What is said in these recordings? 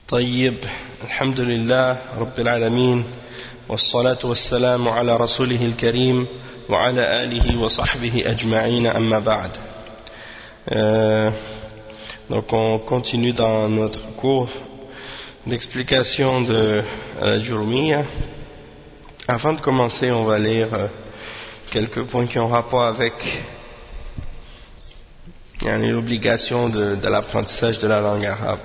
طيب الحمد لله رب العالمين والصلاة والسلام على رسوله الكريم وعلى آله وصحبه أجمعين أما بعد. Donc on continue dans notre cours d'explication de la Jurumiyya. Avant de commencer, on va lire quelques points qui ont rapport avec l'obligation de l'apprentissage de la langue arabe.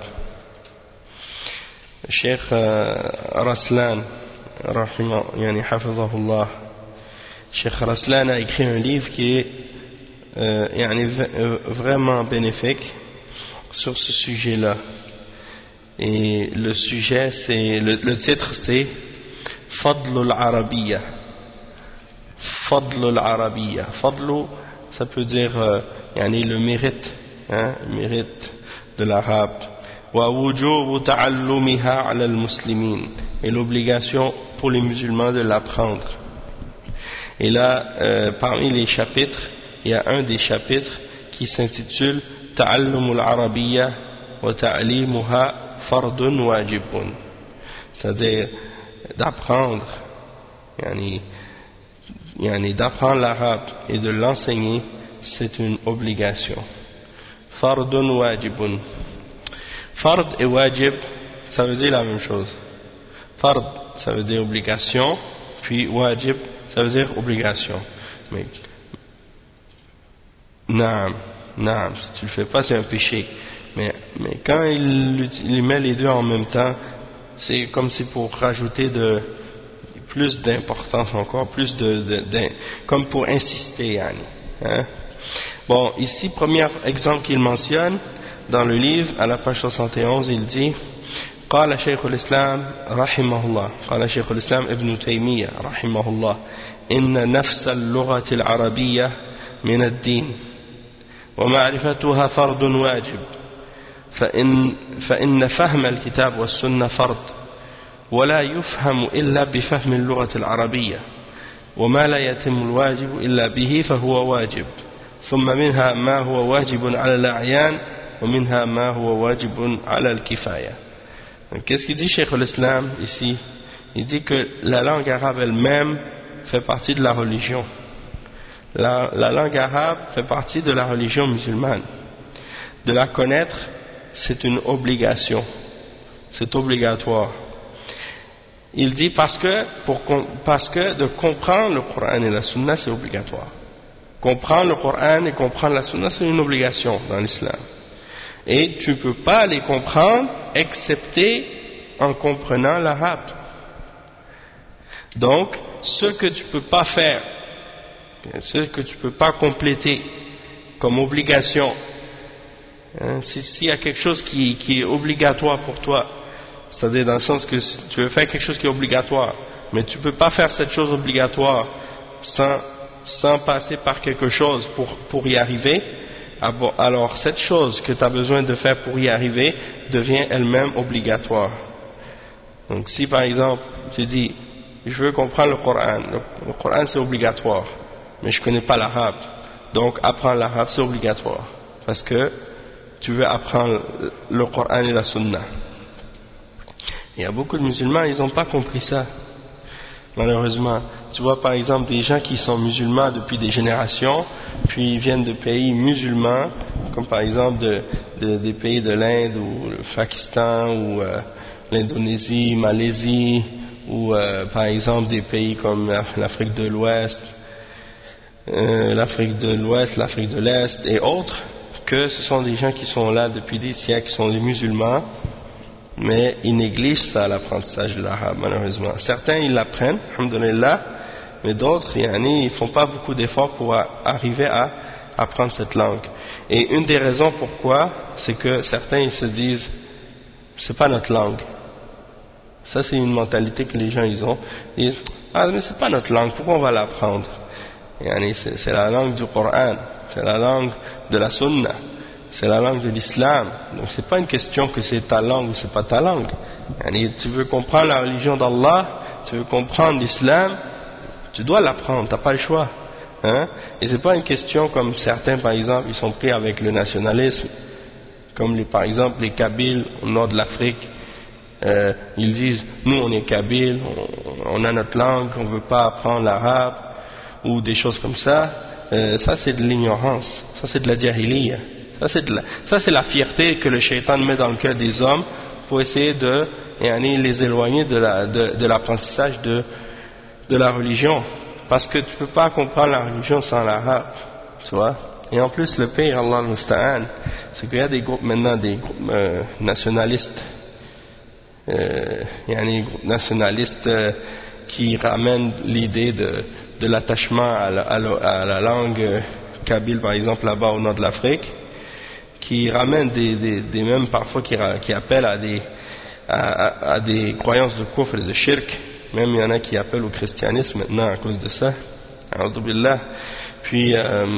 Cheikh Raslan, hafizahullah, Cheikh Raslan a écrit un livre qui est vraiment bénéfique sur ce sujet-là. Et le sujet, c'est le titre, c'est Fadlul Arabiyya. Fadlul Arabiyya. Fadlu, ça peut dire le mérite, le mérite de l'arabe. Wa wujubu ta'allumiha 'ala al-muslimin, et l'obligation pour les musulmans de l'apprendre. Et là, parmi les chapitres, il y a un des chapitres qui s'intitule Ta'allumul Arabiyya wa ta'limuha fardun wajibun, c'est-à-dire d'apprendre, d'apprendre l'arabe et de l'enseigner, c'est une obligation. Fardun wajibun. Fard et wajib, ça veut dire la même chose. Fard, ça veut dire obligation, puis wajib, ça veut dire obligation. Mais naam, si tu le fais pas, c'est un péché. Mais quand il met les deux en même temps, c'est comme si pour rajouter plus d'importance encore, plus comme pour insister, hein. Bon, ici, premier exemple qu'il mentionne dans le livre, à la page 71, il dit قال شيخ الإسلام رحمه الله قال شيخ الإسلام ابن تيمية رحمه الله إن نفس اللغة العربية من الدين ومعرفتها فرض واجب فإن فهم الكتاب والسنة فرض ولا يفهم إلا بفهم اللغة العربية وما لا يتم الواجب إلا به فهو واجب ثم منها ما هو واجب على الأعيان ومنها ما هو واجب على الكفاية. Qu'est-ce qu'il dit Cheikh l'Islam ici? Il dit que la langue arabe elle-même fait partie de la religion. La langue arabe fait partie de la religion musulmane. De la connaître, c'est une obligation. C'est obligatoire. Il dit parce que de comprendre le Coran et la Sunna, c'est obligatoire. Comprendre le Coran et comprendre la Sunna, c'est une obligation dans l'islam. Et tu ne peux pas les comprendre excepté en comprenant l'arabe. Donc, ce que tu ne peux pas faire, ce que tu ne peux pas compléter comme obligation, s'il y a quelque chose qui est obligatoire pour toi, c'est-à-dire dans le sens que tu veux faire quelque chose qui est obligatoire, mais tu ne peux pas faire cette chose obligatoire sans passer par quelque chose pour y arriver, alors cette chose que tu as besoin de faire pour y arriver devient elle-même obligatoire. Donc si par exemple tu dis je veux comprendre le Coran c'est obligatoire, mais je ne connais pas l'arabe, donc apprendre l'arabe c'est obligatoire, parce que tu veux apprendre le Coran et la Sunna. Il y a beaucoup de musulmans, ils n'ont pas compris ça, malheureusement. Tu vois par exemple des gens qui sont musulmans depuis des générations, puis ils viennent de pays musulmans, comme par exemple des pays de l'Inde ou le Pakistan ou l'Indonésie, Malaisie, ou par exemple des pays comme l'Afrique de l'Ouest, l'Afrique de l'Est et autres, que ce sont des gens qui sont là depuis des siècles, qui sont des musulmans, mais ils négligent ça, l'apprentissage de l'arabe, malheureusement. Certains ils l'apprennent, alhamdoulilah, mais d'autres ils font pas beaucoup d'efforts pour arriver à apprendre cette langue. Et une des raisons pourquoi, c'est que certains ils se disent c'est pas notre langue. Ça c'est une mentalité que les gens ils ont. Ils disent mais c'est pas notre langue, pourquoi on va l'apprendre? C'est la langue du Coran, c'est la langue de la Sunna, c'est la langue de l'islam. Donc c'est pas une question que c'est ta langue ou c'est pas ta langue. Tu veux comprendre la religion d'Allah, tu veux comprendre l'islam, tu dois l'apprendre, t'as pas le choix. Et c'est pas une question comme certains par exemple ils sont pris avec le nationalisme, comme par exemple les Kabyles au nord de l'Afrique, ils disent nous on est Kabyles, on a notre langue, on ne veut pas apprendre l'arabe ou des choses comme ça. Ça c'est de l'ignorance, ça c'est de la jahiliya, ça c'est la fierté que le shaitan met dans le cœur des hommes pour essayer de les éloigner de l'apprentissage de la religion, parce que tu ne peux pas comprendre la religion sans l'arabe, tu vois. Et en plus le pire, Allah al-Musta'an, c'est qu'il y a des groupes maintenant, des groupes nationalistes, qui ramènent l'idée de l'attachement à la langue kabyle, par exemple là-bas au nord de l'Afrique, qui ramènent des mêmes parfois qui appellent à des croyances de kufr et de shirk. Même il y en a qui appellent au christianisme maintenant à cause de ça. A'udhu billah. Puis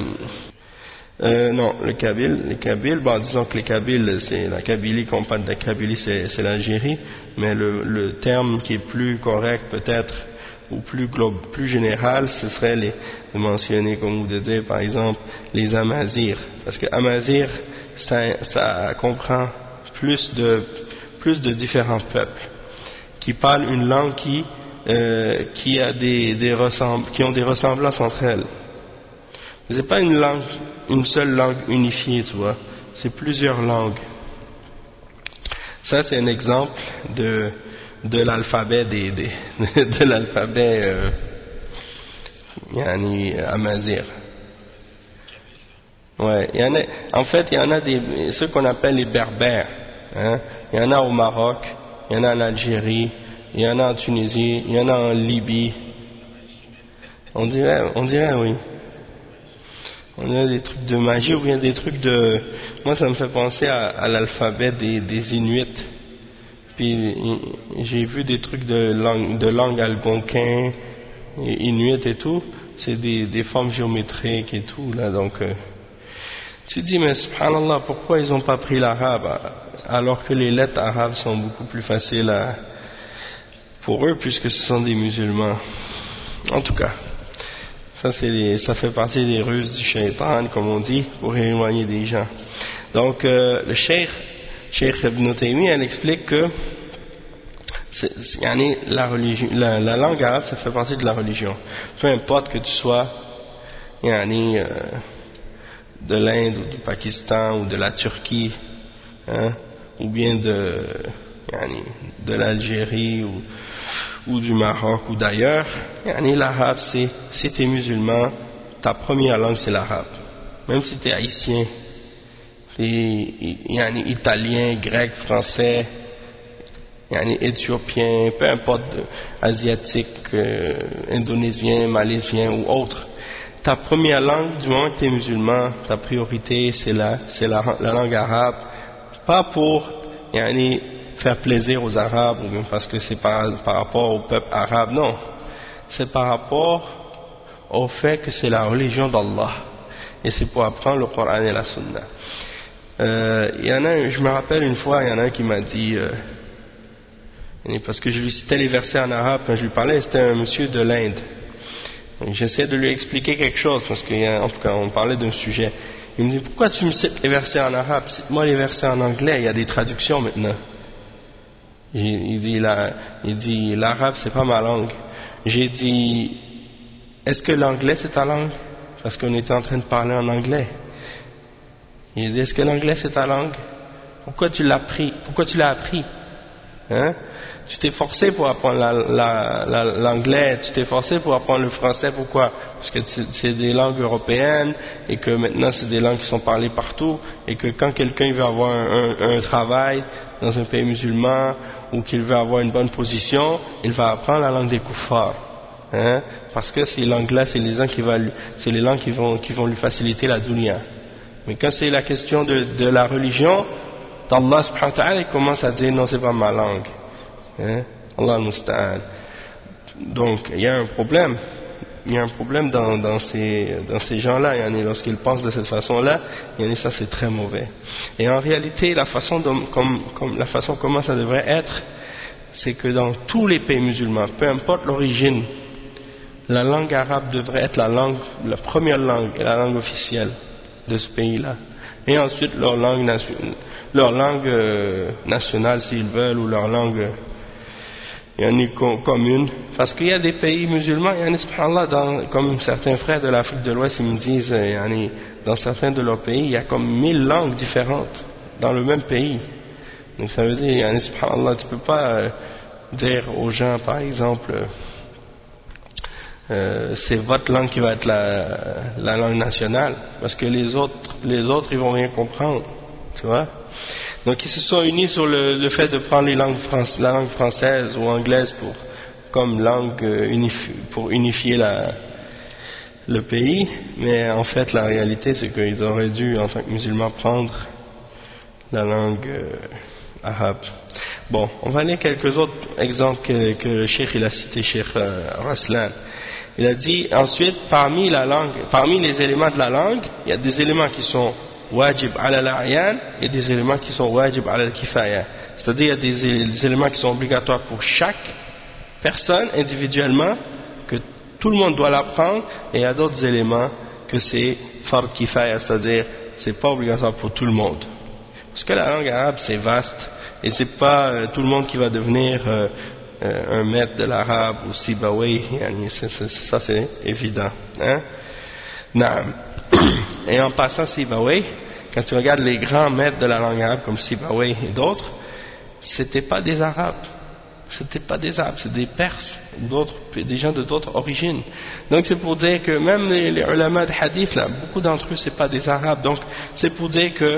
non, les Kabyles, bon, disons que les Kabyles, c'est la Kabylie, qu'on parle de la Kabylie, c'est l'Algérie, mais le terme qui est plus correct peut-être, ou plus général, ce serait de mentionner, comme vous dire, par exemple, les Amazirs, parce que Amazir, ça comprend plus de différents peuples, qui parlent une langue qui ont des ressemblances entre elles. C'est pas une seule langue unifiée, tu vois. C'est plusieurs langues. Ça, c'est un exemple de l'alphabet de l'alphabet amazir. Ouais, en fait, il y en a ceux qu'on appelle les berbères. Hein. Il y en a au Maroc, il y en a en Algérie, il y en a en Tunisie, il y en a en Libye. On dirait oui. On a des trucs de magie ou bien des trucs de... Moi, ça me fait penser à l'alphabet des Inuits. Puis, j'ai vu des trucs de langue algonquin, Inuit et tout. C'est des formes géométriques et tout, là. Donc, tu te dis, mais subhanallah, pourquoi ils n'ont pas pris l'arabe alors que les lettres arabes sont beaucoup plus faciles pour eux, puisque ce sont des musulmans. En tout cas. Ça fait partie des ruses du shaitan, comme on dit, pour éloigner des gens. Donc, le Cheikh Ibn Taymiyyah, elle explique que la langue arabe, ça fait partie de la religion. Peu importe que tu sois de l'Inde ou du Pakistan ou de la Turquie, hein, ou bien de l'Algérie ou du Maroc ou d'ailleurs, l'arabe si tu es musulman, ta première langue c'est l'arabe. Même si tu es haïtien, italien, grec, français, éthiopien, peu importe, asiatique, indonésien, malaisien ou autre, ta première langue, du moment que tu es musulman, ta priorité c'est la langue arabe, pas pour faire plaisir aux Arabes ou même parce que c'est par rapport au peuple arabe, non, c'est par rapport au fait que c'est la religion d'Allah et c'est pour apprendre le Coran et la Sunna. Je me rappelle une fois, il y en a un qui m'a dit parce que je lui citais les versets en arabe quand je lui parlais, c'était un monsieur de l'Inde. J'essaie de lui expliquer quelque chose parce qu'en tout cas on parlait d'un sujet. Il me dit, pourquoi tu me cites les versets en arabe? Cite-moi les versets en anglais, il y a des traductions maintenant. Il dit l'arabe c'est pas ma langue. J'ai dit, est-ce que l'anglais c'est ta langue? Parce qu'on était en train de parler en anglais. Il dit, est-ce que l'anglais c'est ta langue? Pourquoi tu l'as appris? Hein? Tu t'es forcé pour apprendre l'anglais, tu t'es forcé pour apprendre le français, pourquoi? Parce que c'est des langues européennes et que maintenant c'est des langues qui sont parlées partout et que quand quelqu'un veut avoir un travail dans un pays musulman ou qu'il veut avoir une bonne position, il va apprendre la langue des kuffars. Hein? Parce que ces langues-là, c'est les langues qui vont lui faciliter la dunya. Mais quand c'est la question de la religion, d'Allah subhanahu wa ta'ala, il commence à dire non, c'est pas ma langue. Hein? Allah al-Musta'an. Donc, il y a un problème. Il y a un problème dans ces gens-là. Lorsqu'ils pensent de cette façon-là, ça c'est très mauvais. Et en réalité, la façon comment ça devrait être, c'est que dans tous les pays musulmans, peu importe l'origine, la langue arabe devrait être la première langue et la langue officielle de ce pays-là. Et ensuite leur langue nationale s'ils veulent, ou leur langue commune, parce qu'il y a des pays musulmans, subhanallah, comme certains frères de l'Afrique de l'Ouest, ils me disent, dans certains de leurs pays, il y a comme 1000 langues différentes dans le même pays. Donc ça veut dire, subhanallah, tu peux pas dire aux gens, par exemple, c'est votre langue qui va être la langue nationale, parce que les autres ils vont rien comprendre, tu vois. Donc ils se sont unis sur le fait de prendre la langue française ou anglaise comme langue pour unifier le pays, mais en fait la réalité c'est qu'ils auraient dû en tant que musulmans prendre la langue arabe. Bon, on va lire quelques autres exemples que le cheikh il a cité, cheikh Raslan. Il a dit ensuite, parmi les éléments de la langue, il y a des éléments qui sont wajib ala al-a'yan et des éléments qui sont wajib ala al-kifaya. C'est-à-dire il y a des éléments qui sont obligatoires pour chaque personne individuellement, que tout le monde doit l'apprendre, et il y a d'autres éléments que c'est fard kifaya, c'est-à-dire c'est pas obligatoire pour tout le monde. Parce que la langue arabe c'est vaste, et c'est pas tout le monde qui va devenir un maître de l'arabe ou Sibawayh, ça c'est évident, hein? Et en passant Sibawayh, quand tu regardes les grands maîtres de la langue arabe comme Sibawayh et d'autres, c'était pas des arabes, c'est des Perses, des gens de d'autres origines. Donc c'est pour dire que même les ulama de hadith là, beaucoup d'entre eux c'est pas des arabes. Donc c'est pour dire que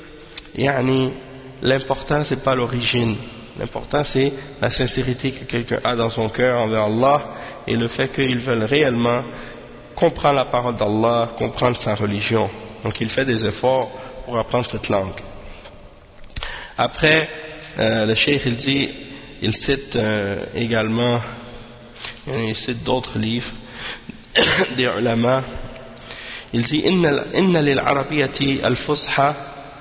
l'important c'est pas l'origine, l'important c'est la sincérité que quelqu'un a dans son cœur envers Allah, et le fait qu'ils veulent réellement comprendre la parole d'Allah, comprendre sa religion. Donc il fait des efforts pour apprendre cette langue. Après, le cheikh il cite également, il cite d'autres livres des ulama. Il dit inna lil arabiyyati al-fusha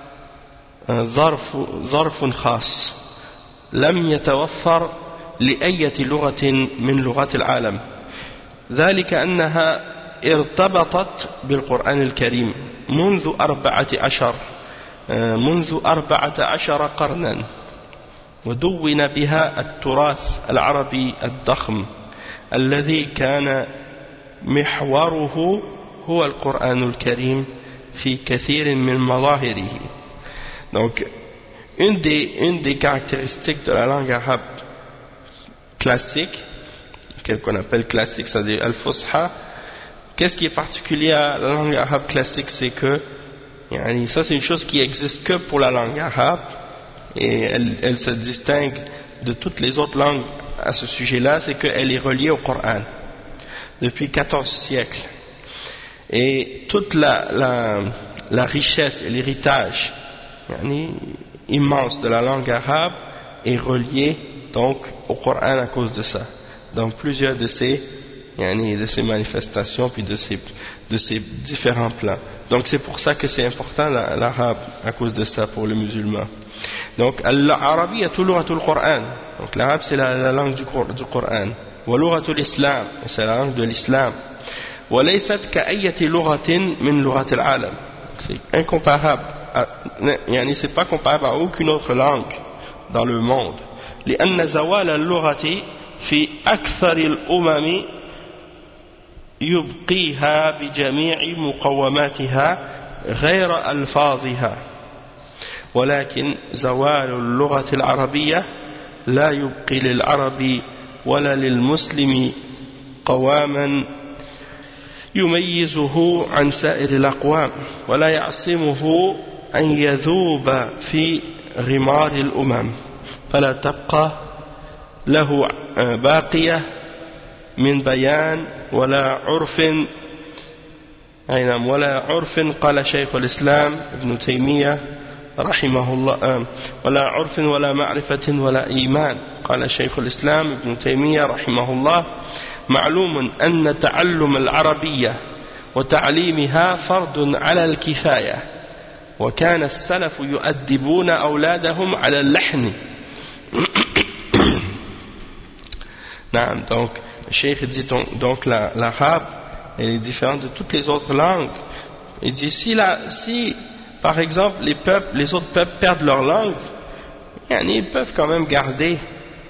ظرف خاص لم يتوفر لأية لغة من لغات العالم، ذلك أنها ارتبطت بالقرآن الكريم منذ 14 قرنا، ودون بها التراث العربي الضخم الذي كان محوره هو القرآن الكريم في كثير من مظاهره. Donc, une des caractéristiques de la langue arabe classique, qu'on appelle classique, c'est-à-dire al-fusha, qu'est-ce qui est particulier à la langue arabe classique, c'est que, ça c'est une chose qui existe que pour la langue arabe, et elle se distingue de toutes les autres langues à ce sujet-là, c'est qu'elle est reliée au Coran depuis 14 siècles. Et toute la richesse et l'héritage immense de la langue arabe est relié donc au Coran à cause de ça, dans plusieurs de ces manifestations puis de ces différents plans. Donc c'est pour ça que c'est important l'arabe à cause de ça pour le musulman. Donc l'arabiyyatu lughatul Coran, donc l'arabe c'est la langue du Coran, wa lughatul islam, c'est la langue de l'islam, wa laysat ka'ayyati lughatin min lughatil alam, c'est incomparable. C'est pas comparable à aucune autre langue dans le monde. لأن زوال اللغة في أكثر الأمم يبقيها بجميع مقوماتها غير ألفاظها، ولكن زوال اللغة العربية لا يبقي للعرب ولا للمسلم قواما يميزه عن سائر الأقوام، ولا يعصمه أن يذوب في غمار الأمم، فلا تبقى له باقية من بيان ولا عرف قال شيخ الإسلام ابن تيمية رحمه الله، ولا عرف ولا معرفة ولا إيمان قال شيخ الإسلام ابن تيمية رحمه الله. معلوم أن تعلم العربية وتعليمها فرض على الكفاية، وكان السلف يؤدبون أولادهم على اللحن. Donc, le cheikh dit donc l'arabe elle est différente de toutes les autres langues. Il dit si par exemple, les autres peuples perdent leur langue, ils peuvent quand même garder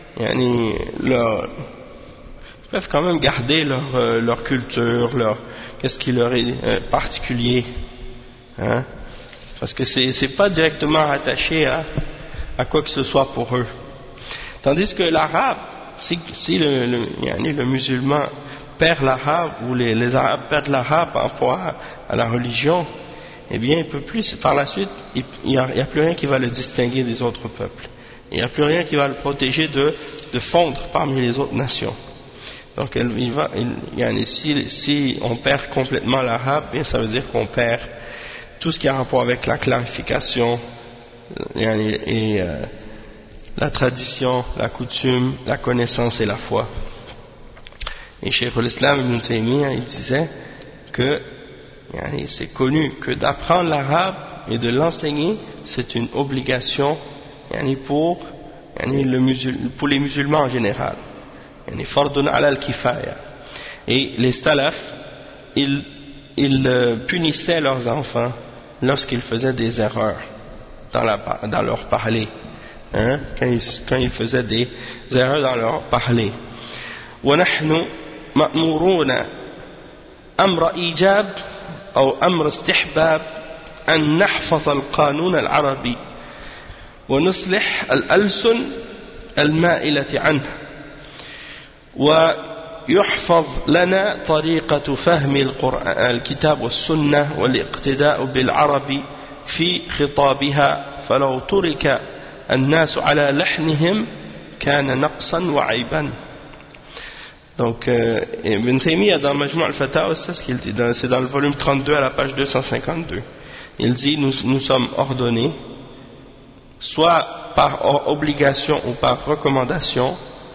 leur culture, qu'est-ce qui leur est particulier, hein, parce que c'est pas directement rattaché à quoi que ce soit pour eux. Tandis que l'arabe, si le musulman perd l'arabe, ou les arabes perdent l'arabe par rapport à la religion, eh bien il peut plus, par la suite, il n'y a plus rien qui va le distinguer des autres peuples. Il n'y a plus rien qui va le protéger de fondre parmi les autres nations. Donc si on perd complètement l'arabe, bien ça veut dire qu'on perd tout ce qui a rapport avec la clarification et la tradition, la coutume, la connaissance et la foi. Et Cheikh al-Islam Ibn Taymiyyah, il disait que c'est connu que d'apprendre l'arabe et de l'enseigner, c'est une obligation pour les musulmans en général. Fardun ala al-kifaya. Et les salafs, ils punissaient leurs enfants lorsqu'ils faisaient des erreurs dans leur parler, quand ils faisaient des erreurs dans leur parler. ونحن مأمورون أمر إيجاب أو أمر استحباب أن نحفظ القانون العربي ونصلح الألسن المائلة عنه ويحفظ لنا طريقة فهم الكتاب والسنة والاقتداء بالعرب في خطابها فلو ترك الناس على لحنهم كان نقصا وعيبا. Donc, Ibn Taymiyyah dans Majmu' al-Fatawa, c'est ce qu'il dit, c'est dans le volume 32 à la page 252. Il dit, nous sommes ordonnés, soit par obligation ou par recommandation,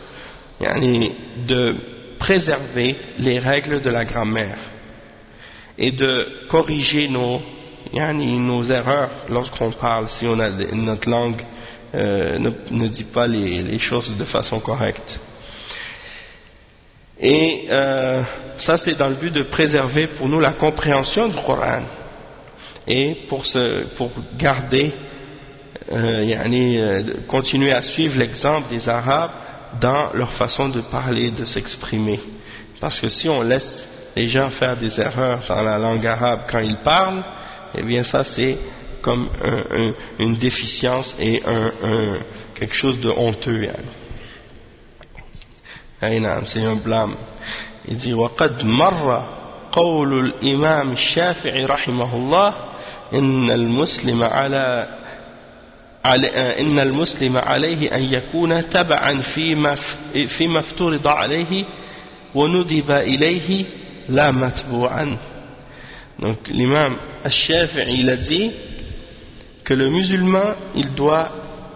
de préserver les règles de la grammaire et de corriger nos erreurs lorsqu'on parle, si notre langue ne dit pas les choses de façon correcte. Et ça c'est dans le but de préserver pour nous la compréhension du Coran et pour garder continuer à suivre l'exemple des Arabes dans leur façon de parler, de s'exprimer. Parce que si on laisse les gens faire des erreurs dans la langue arabe quand ils parlent, eh bien ça c'est comme une déficience et quelque chose de honteux. C'est un blâme. Il dit وقد مر قول الإمام الشافعي رحمه الله إن المسلم عليه أن يكون تبعا فيما افترض عليه وندب إليه لا متبوعا. Donc l'imam al-Shafi'i il a dit que le musulman il doit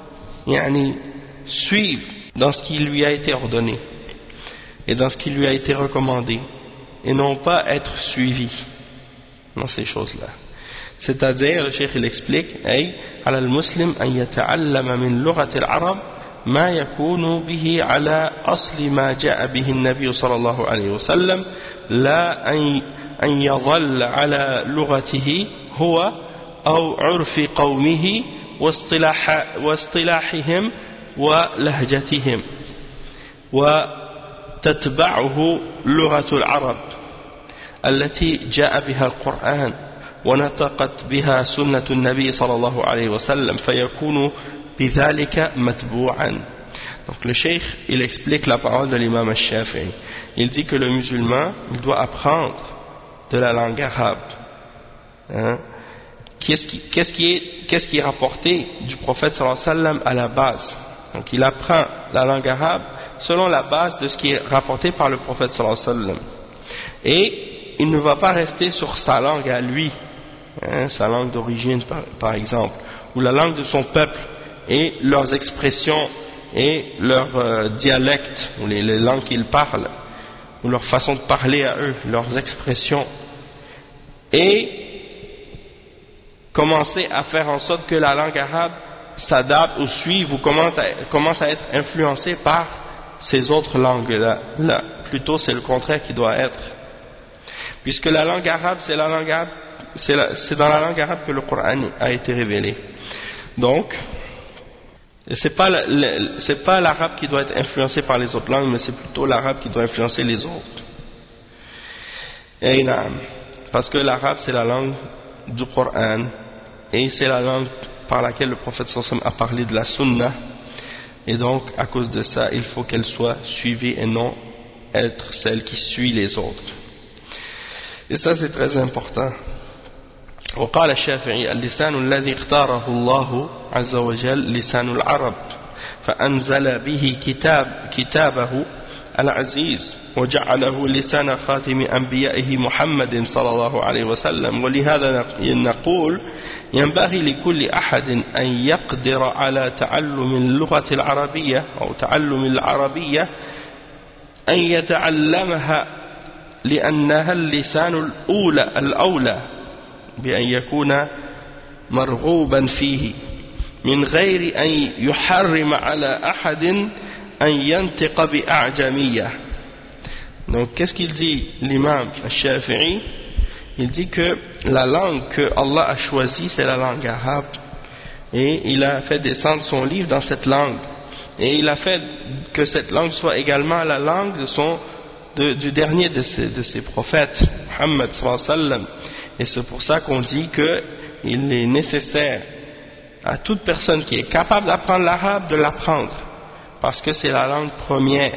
suivre dans ce qui lui a été ordonné et dans ce qui lui a été recommandé et non pas être suivi dans ces choses-là. C'est-à-dire, le cheikh il explique, أي على المسلم أن يتعلم من لغة العرب ما يكون به على أصل ما جاء به النبي صلى الله عليه وسلم لا أن يظل على لغته هو أو عرف قومه واصطلاحهم ولهجتهم وتتبعه لغة العرب التي جاء بها القرآن ونطقت بها سنة النبي صلى الله عليه وسلم فيكون بذلك متبوعا. Donc le cheikh il explique la parole de l'imam al-Shafi'i. Il dit que le musulman il doit apprendre de la langue arabe. Qu'est-ce qui est rapporté du prophète sallallahu alayhi wa sallam à la base. Donc il apprend la langue arabe selon la base de ce qui est rapporté par le prophète sallallahu alayhi wa sallam. Et il ne va pas rester sur sa langue à lui, sa langue d'origine par exemple, ou la langue de son peuple et leurs expressions et leurs dialectes, ou les langues qu'ils parlent, ou leur façon de parler à eux, leurs expressions, et commencer à faire en sorte que la langue arabe s'adapte ou suive ou commence à être influencée par ces autres langues-là. Plutôt c'est le contraire qui doit être. Puisque la langue arabe, c'est la langue arabe c'est dans la langue arabe que le Coran a été révélé. Donc, c'est pas l'arabe qui doit être influencé par les autres langues, mais c'est plutôt l'arabe qui doit influencer les autres. Parce que l'arabe c'est la langue du Coran et c'est la langue par laquelle le prophète sallallahu alayhi wa sallam a parlé de la sunna, et donc à cause de ça il faut qu'elle soit suivie et non être celle qui suit les autres. Et ça c'est très important. وقال الشافعي اللسان الذي اختاره الله عز وجل لسان العرب فأنزل به كتابه العزيز وجعله لسان خاتم أنبيائه محمد صلى الله عليه وسلم. ولهذا نقول ينبغي لكل أحد أن يقدر على تعلم اللغة العربية أو تعلم العربية أن يتعلمها لأنها اللسان الأولى بأن يكون مرغوبا فيه من غير أن يحرم على أحد أن ينطق بأعجمية. Donc qu'est-ce qu'il dit l'imam al-Shafi'i? Il dit que la langue que Allah a choisie c'est la langue arabe, et il a fait descendre son livre dans cette langue, et il a fait que cette langue soit également la langue du dernier de ses prophètes, Muhammad sallallahu alayhi wa sallam. Et c'est pour ça qu'on dit qu'il est nécessaire à toute personne qui est capable d'apprendre l'arabe de l'apprendre, parce que c'est la langue première.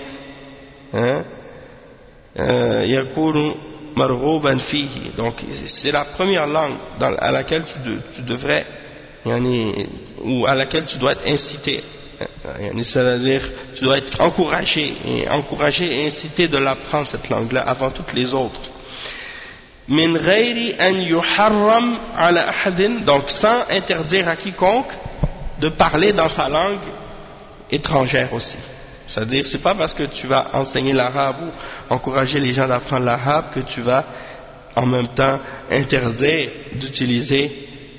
Yakunu marghuban fihi. Donc c'est la première langue à laquelle tu devrais, ou à laquelle tu dois être incité. C'est-à-dire tu dois être encouragé et incité de l'apprendre, cette langue-là, avant toutes les autres. Min ghayri an yuharram ala ahadin, donc sans interdire à quiconque de parler dans sa langue étrangère aussi. C'est-à-dire, c'est pas parce que tu vas enseigner l'arabe ou encourager les gens d'apprendre l'arabe que tu vas en même temps interdire d'utiliser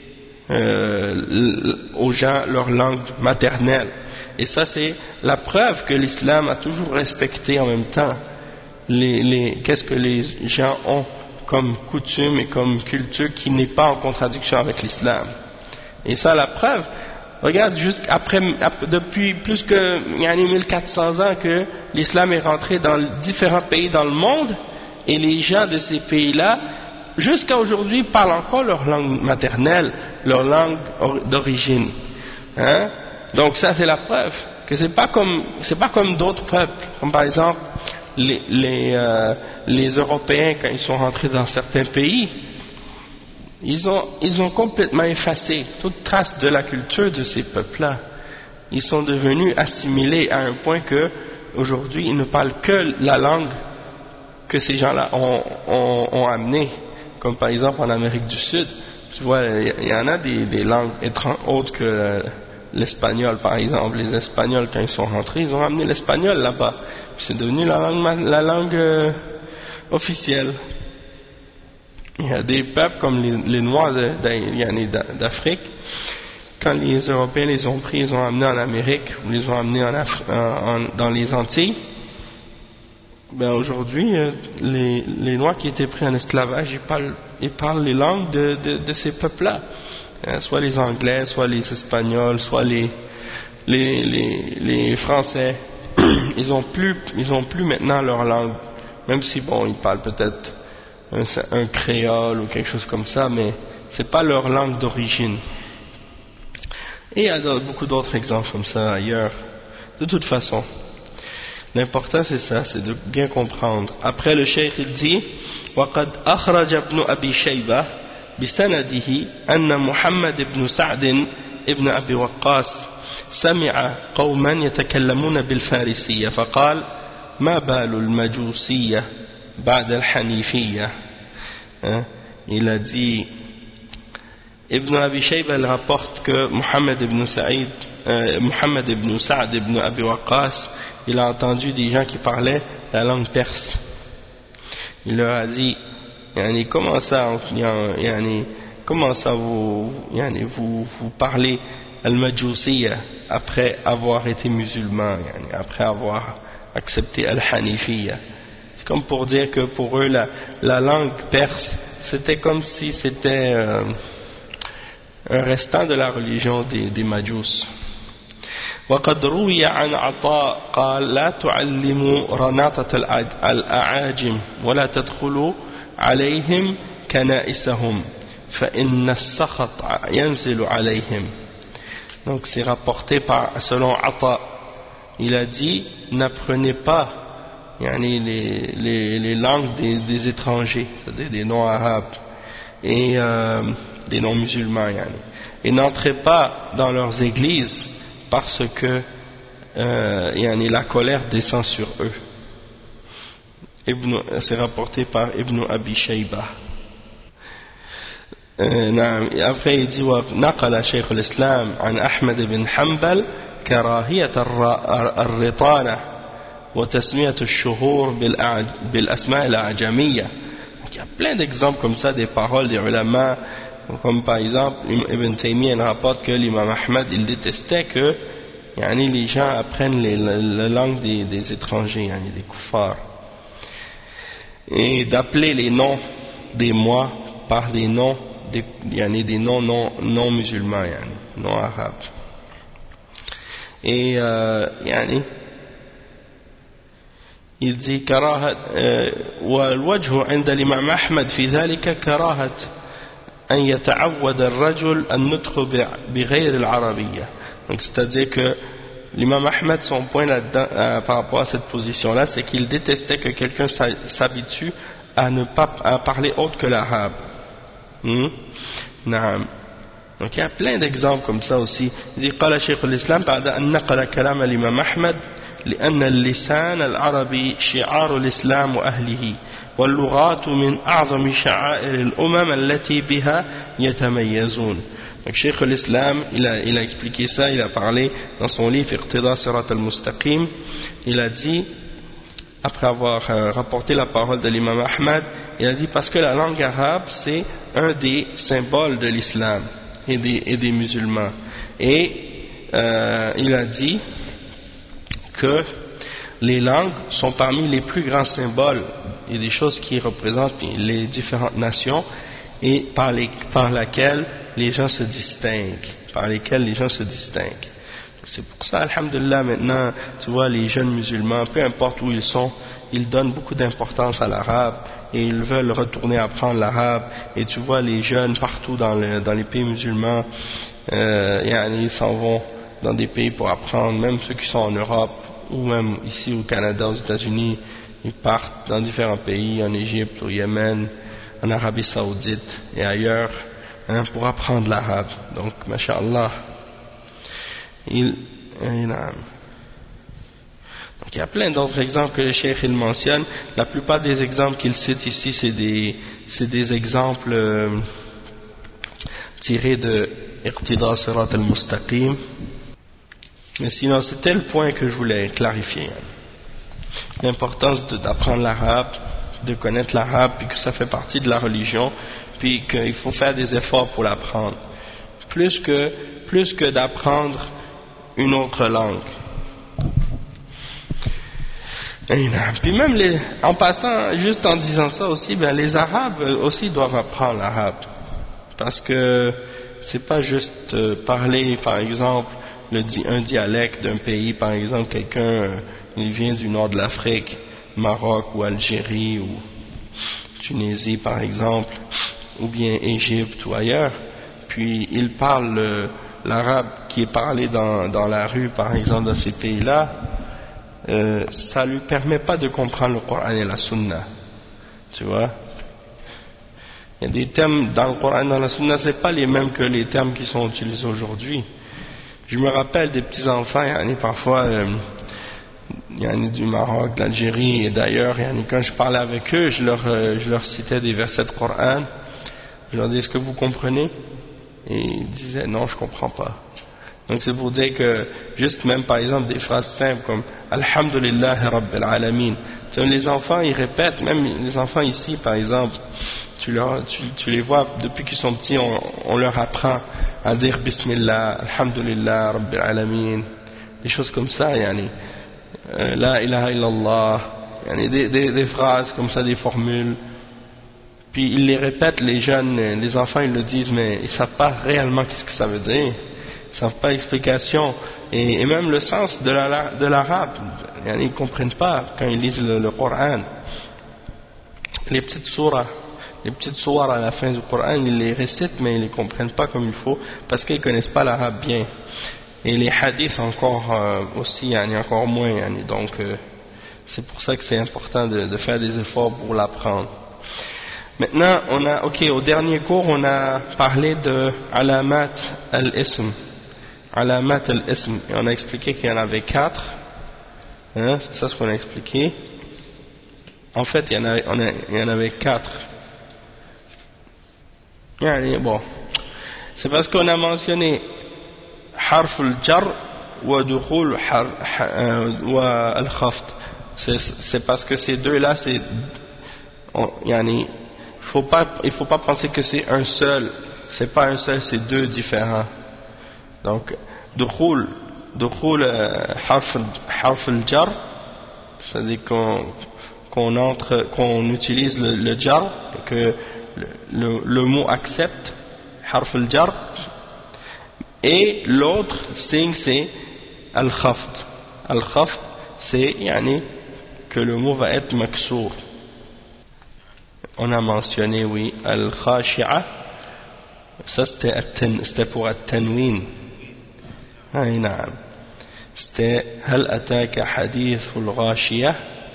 aux gens leur langue maternelle. Et ça, c'est la preuve que l'islam a toujours respecté en même temps qu'est-ce que les gens ont comme coutume et comme culture qui n'est pas en contradiction avec l'islam. Et ça, la preuve, regarde, depuis plus que 1400 ans que l'islam est rentré dans différents pays dans le monde, et les gens de ces pays-là, jusqu'à aujourd'hui, parlent encore leur langue maternelle, leur langue d'origine. Donc ça, c'est la preuve que c'est pas comme d'autres peuples, comme par exemple les Européens, quand ils sont rentrés dans certains pays, ils ont complètement effacé toute trace de la culture de ces peuples-là. Ils sont devenus assimilés à un point que aujourd'hui ils ne parlent que la langue que ces gens-là ont amenée. Comme par exemple en Amérique du Sud, tu vois, il y en a des langues autres que l'espagnol, par exemple. Les Espagnols, quand ils sont rentrés, ils ont amené l'espagnol là-bas. C'est devenu la langue officielle. Il y a des peuples comme les Noirs d'Afrique, quand les Européens les ont pris, ils ont amenés en Amérique, ou les ont amenés dans les Antilles. Ben aujourd'hui, les Noirs qui étaient pris en esclavage, ils parlent les langues de ces peuples-là. Soit les Anglais, soit les Espagnols, soit les Français. Ils ont plus maintenant leur langue, même si bon, ils parlent peut-être un créole ou quelque chose comme ça, mais c'est pas leur langue d'origine. Et il y a beaucoup d'autres exemples comme ça ailleurs. De toute façon, l'important c'est ça, c'est de bien comprendre. Après le cheikh il dit وقد أخرج ابن أبي شيبة بسنده أن محمد بن سعد ابن أبي وقاص سمع قوما يتكلمون بالفارسية فقال ما بال المجوسية بعد الحنيفية. Il a dit, Ibn Abi Shayba il rapporte que Muhammad ibn Sa'd ibn Abi Waqqas, il a entendu des gens qui parlaient la langue perse. Il leur a dit, comment ça vous parlez al-Majousiya après avoir été musulman, après avoir accepté al-Hanifiyya. C'est comme pour dire que pour eux la langue perse c'était comme si c'était un restant de la religion des Majus. وقد روي عن عطاء قال لا تعلموا رناطة الأعاجم ولا تدخلوا عليهم كنائسهم فإن السخط ينزل عليهم. Donc c'est rapporté selon Ata. Il a dit n'apprenez pas les langues des étrangers, c'est-à-dire des non-arabes et des non-musulmans, et n'entrez pas dans leurs églises parce que la colère descend sur eux. C'est rapporté par Ibn Abi Shayba. Après il dit نقل شيخ الإسلام عن أحمد بن حنبل كراهية الرطانة وتسمية الشهور بالأسماء الأعجمية. Il y a plein d'exemples comme ça des paroles des ulama, comme par exemple Ibn Taymiyyah rapporte que l'imam Ahmad il détestait que les gens apprennent la langue des étrangers, des kuffars, et d'appeler les noms des mois par des noms des noms non musulmans, non arabes. Et il dit كراهة والوجه عند الإمام أحمد في ذلك كراهة أن يتعود الرجل النطق بغير العربية. Donc c'est-à-dire que l'imam Ahmed, son point là-dedans, par rapport à cette position-là, c'est qu'il détestait que quelqu'un s'habitue à ne pas parler autre que l'arabe. Donc il y a plein d'exemples comme ça aussi. Il dit قال شيخ الإسلام بعد أن نقل كلام الإمام أحمد لأن اللسان العربي شعار الإسلام وأهله واللغات من أعظم شعائر الأمم التي بها يتميزون. Donc Cheikh l'Islam il a expliqué ça, il a parlé dans son livre Iqtida Sirat al-Mustaqim. Il a dit, après avoir rapporté la parole de l'imam Ahmad, il a dit parce que la langue arabe c'est un des symboles de l'islam et des musulmans, et il a dit que les langues sont parmi les plus grands symboles et des choses qui représentent les différentes nations et par laquelle les gens se distinguent, C'est pour ça, alhamdulillah, maintenant, tu vois, les jeunes musulmans, peu importe où ils sont, ils donnent beaucoup d'importance à l'arabe et ils veulent retourner apprendre l'arabe. Et tu vois, les jeunes partout dans les pays musulmans, ils s'en vont dans des pays pour apprendre, même ceux qui sont en Europe ou même ici au Canada, aux États-Unis, ils partent dans différents pays, en Égypte, au Yémen, en Arabie Saoudite et ailleurs, pour apprendre l'arabe. Donc, masha'Allah. Donc il y a plein d'autres exemples que le Cheikh il mentionne. La plupart des exemples qu'il cite ici c'est des exemples tirés de Iqtida Sirat al-Mustaqim. Mais sinon c'était le point que je voulais clarifier, l'importance d'apprendre l'arabe, de connaître l'arabe, puis que ça fait partie de la religion, puis qu'il faut faire des efforts pour l'apprendre plus que d'apprendre une autre langue. Puis même en passant, juste en disant ça aussi, les Arabes aussi doivent apprendre l'arabe, parce que c'est pas juste parler, par exemple, un dialecte d'un pays. Par exemple, quelqu'un il vient du nord de l'Afrique, Maroc ou Algérie ou Tunisie par exemple, ou bien Égypte ou ailleurs, puis il parle l'arabe qui est parlé dans la rue, par exemple, dans ces pays-là, ça lui permet pas de comprendre le Coran et la Sunna. Tu vois, il y a des termes dans le Coran et dans la Sunna, c'est pas les mêmes que les termes qui sont utilisés aujourd'hui. Je me rappelle des petits enfants, parfois, du Maroc, de l'Algérie et d'ailleurs, quand je parlais avec eux, je leur citais des versets de Coran. Je leur disais, est-ce que vous comprenez? Et ils disaient, non, je comprends pas. Donc c'est pour dire que, juste même par exemple des phrases simples comme Alhamdulillah Rabbil Alamin. Les enfants ils répètent, même les enfants ici par exemple, tu les vois depuis qu'ils sont petits, on leur apprend à dire Bismillah, Alhamdulillah Rabbil Alamin, des choses comme ça, La ilaha illallah, des phrases comme ça, des formules Puis ils les répètent, les jeunes, les enfants, ils le disent, mais ils ne savent pas réellement qu'est-ce que ça veut dire. Ils ne savent pas l'explication. Et même le sens de l'arabe, ils ne comprennent pas quand ils lisent le Coran. Les petites sourates à la fin du Coran, ils les récitent, mais ils ne les comprennent pas comme il faut, parce qu'ils ne connaissent pas l'arabe bien. Et les hadiths encore aussi, encore moins. Donc c'est pour ça que c'est important de faire des efforts pour l'apprendre. Maintenant, au dernier cours, on a parlé de alamat al-ism. Alamat al-ism. Et on a expliqué qu'il y en avait 4. C'est ça ce qu'on a expliqué. En fait, il y en avait 4. Bon. C'est parce qu'on a mentionné harf al-jar wa dukhul wa al-khafd. C'est parce que ces deux-là, il faut pas penser que c'est un seul, c'est pas un seul, c'est deux différents. Donc, dukhul harf al-jar, c'est-à-dire qu'on utilise le jar, et que le mot accepte, harf al-jar, et l'autre signe c'est al-khafd. Al-khafd, c'est que le mot va être maksour. On a mentionné, oui, al-khashi'a, ça c'était pour at-tanwin. C'était hal ataka hadithul ghashiyah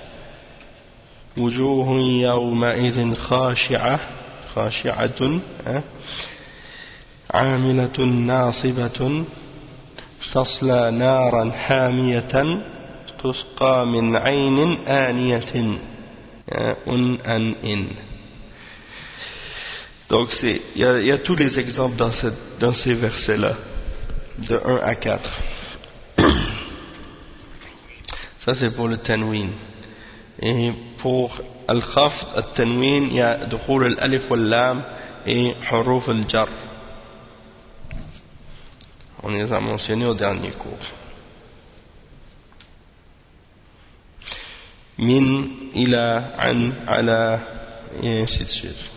wujuhun yawma'idhin khashi'atun amilatun nasibatun tasla naran hamiyatan tusqa min 'aynin aniyatin. Donc il y a tous les exemples dans ces versets-là, de 1 à 4. Ça c'est pour le tanwin. Et pour al-khafd, al-tanwin, il y a dukhul al-alif wal-lam et huruf al-jar. On les a mentionnés au dernier cours. Min, ila, an, ala, et ainsi de suite.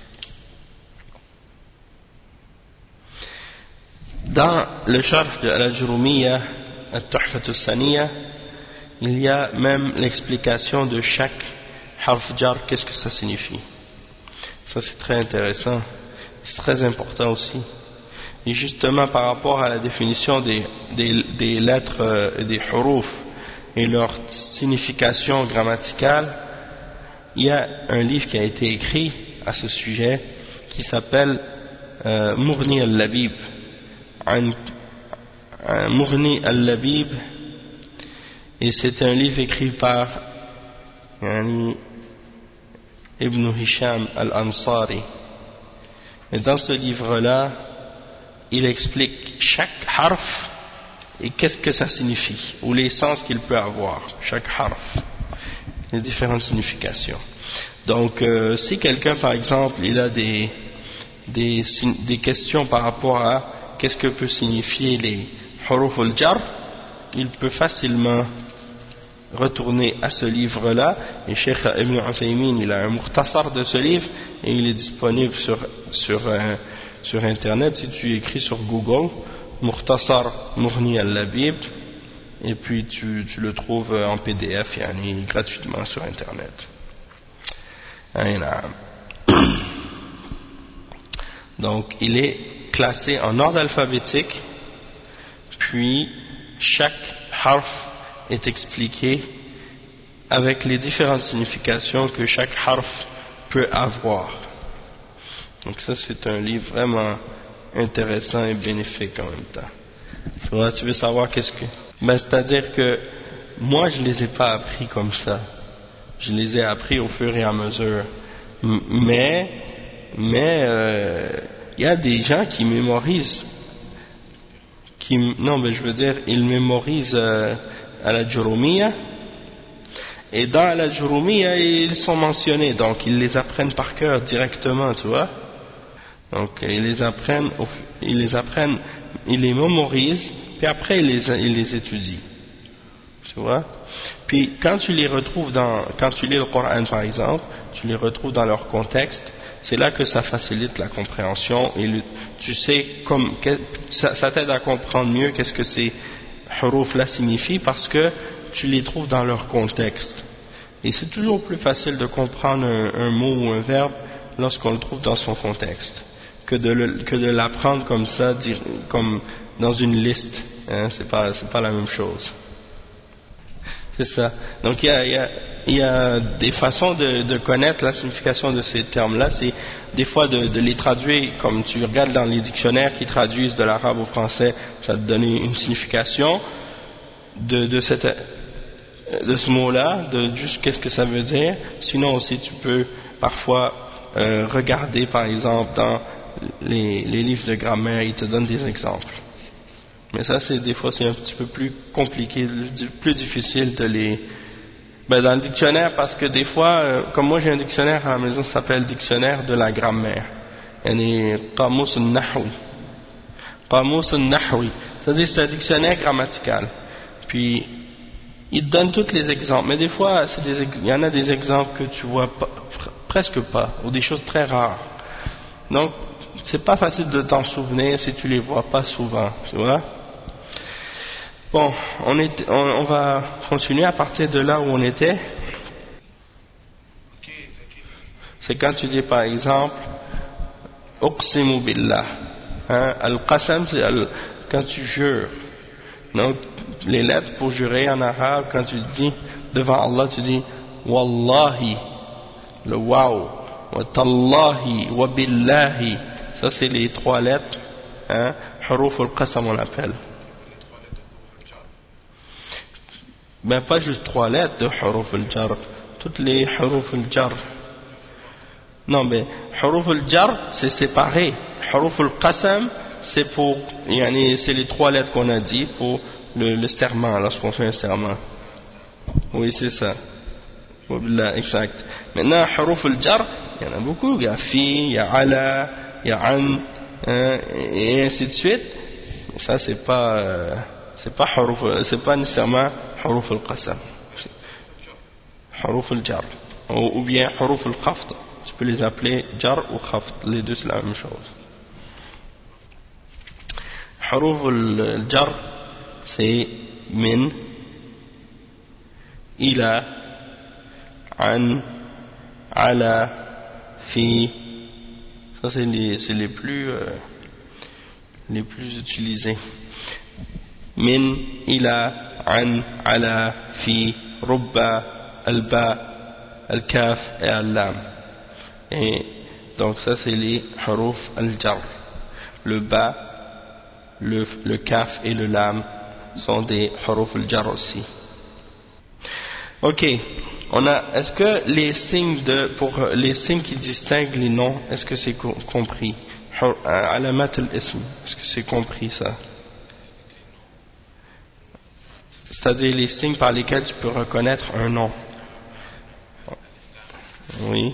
Dans le sharh de Al-Ajurumiyya, Al-Tuhfat al-Saniyya, il y a même l'explication de chaque harf jar, qu'est-ce que ça signifie. Ça c'est très intéressant, c'est très important aussi. Et justement par rapport à la définition des lettres et des huruf et leur signification grammaticale, il y a un livre qui a été écrit à ce sujet qui s'appelle Mughni al-Labib. Mughni al-Labib, et c'est un livre écrit par Ibn Hisham al-Ansari. Et dans ce livre-là, il explique chaque harf et qu'est-ce que ça signifie, ou les sens qu'il peut avoir, chaque harf, les différentes significations. Donc, si quelqu'un, par exemple, il a des questions par rapport à qu'est-ce que peut signifier les huruf al-jar, il peut facilement retourner à ce livre-là, et Cheikh Ibn Uthaymin, il a un mukhtasar de ce livre, et il est disponible sur internet. Si tu écris sur Google Mukhtasar Mughni al-Labib, et puis tu le trouves en PDF gratuitement sur internet. Donc il est classé en ordre alphabétique, puis chaque harf est expliqué avec les différentes significations que chaque harf peut avoir. Donc ça c'est un livre vraiment intéressant et bénéfique en même temps. Tu veux savoir qu'est-ce que... c'est-à-dire que moi je les ai pas appris comme ça. Je les ai appris au fur et à mesure. Mais il y a des gens qui mémorisent, ils mémorisent à la Jurumiyya, et dans la Jurumiyya ils sont mentionnés, donc ils les apprennent par cœur directement, tu vois. Donc ils les mémorisent, puis après ils les étudient, tu vois. Puis quand tu les retrouves quand tu lis le Coran par exemple, tu les retrouves dans leur contexte, C'est là que ça facilite la compréhension et tu sais ça t'aide à comprendre mieux qu'est-ce que ces huruf là signifient parce que tu les trouves dans leur contexte. Et c'est toujours plus facile de comprendre un mot ou un verbe lorsqu'on le trouve dans son contexte que de l'apprendre comme ça, comme dans une liste. Hein, c'est pas la même chose. C'est ça. Donc il y a des façons de connaître la signification de ces termes-là. C'est des fois de les traduire, comme tu regardes dans les dictionnaires qui traduisent de l'arabe au français, ça te donne une signification de ce mot-là, de juste qu'est-ce que ça veut dire. Sinon aussi tu peux parfois regarder par exemple dans les livres de grammaire, ils te donnent des exemples. Mais ça des fois c'est un petit peu plus compliqué, plus difficile de les... dans le dictionnaire, parce que des fois, comme moi j'ai un dictionnaire à la maison, ça s'appelle dictionnaire de la grammaire. Qamus al-Nahwi. Qamus al-Nahwi. C'est-à-dire c'est un dictionnaire grammatical. Puis il te donne tous les exemples, mais des fois il y en a des exemples que tu vois presque pas, ou des choses très rares. Donc c'est pas facile de t'en souvenir si tu les vois pas souvent, tu vois. Bon, on va continuer à partir de là où on était. C'est quand tu dis par exemple Uqsimu billah, hein, al-qasam c'est quand tu jures. Donc les lettres pour jurer en arabe, quand tu dis devant Allah, tu dis Wallahi, le waw, wa tallahi, wa billahi. Ça c'est les 3 lettres, hein, huruf al-qasam on l'appelle. Ben pas juste 3 lettres de huruf al-jar, toutes les huruf al-jar. Non mais huruf al-jar c'est séparé, huruf al-qasam c'est c'est les 3 lettres qu'on a dit pour le serment, lorsqu'on fait un serment. Oui c'est ça. Exact. Maintenant huruf al-jar, il y en a beaucoup, il y a fi, il y a ala, il y a an, et ainsi de suite. Mais ça c'est pas nécessairement huruf al-qasam, huruf al-jar ou bien huruf al-khafd, tu peux les appeler jar ou khafd, les deux c'est la même chose. Huruf al-jar c'est min, ila, an, ala, fi. Ça c'est les plus utilisés. Min, ila, an, ala, fi, rubba, al-ba, al-kaf et al-lam. Et donc ça c'est les huruf al-jar. Le ba, le kaf et le lam sont des huruf al-jar aussi. Ok, est-ce que les signes pour les signes qui distinguent les noms, est-ce que c'est compris? Alamat al-ism, est-ce que c'est compris ça? C'est-à-dire les signes par lesquels tu peux reconnaître un nom. Oui.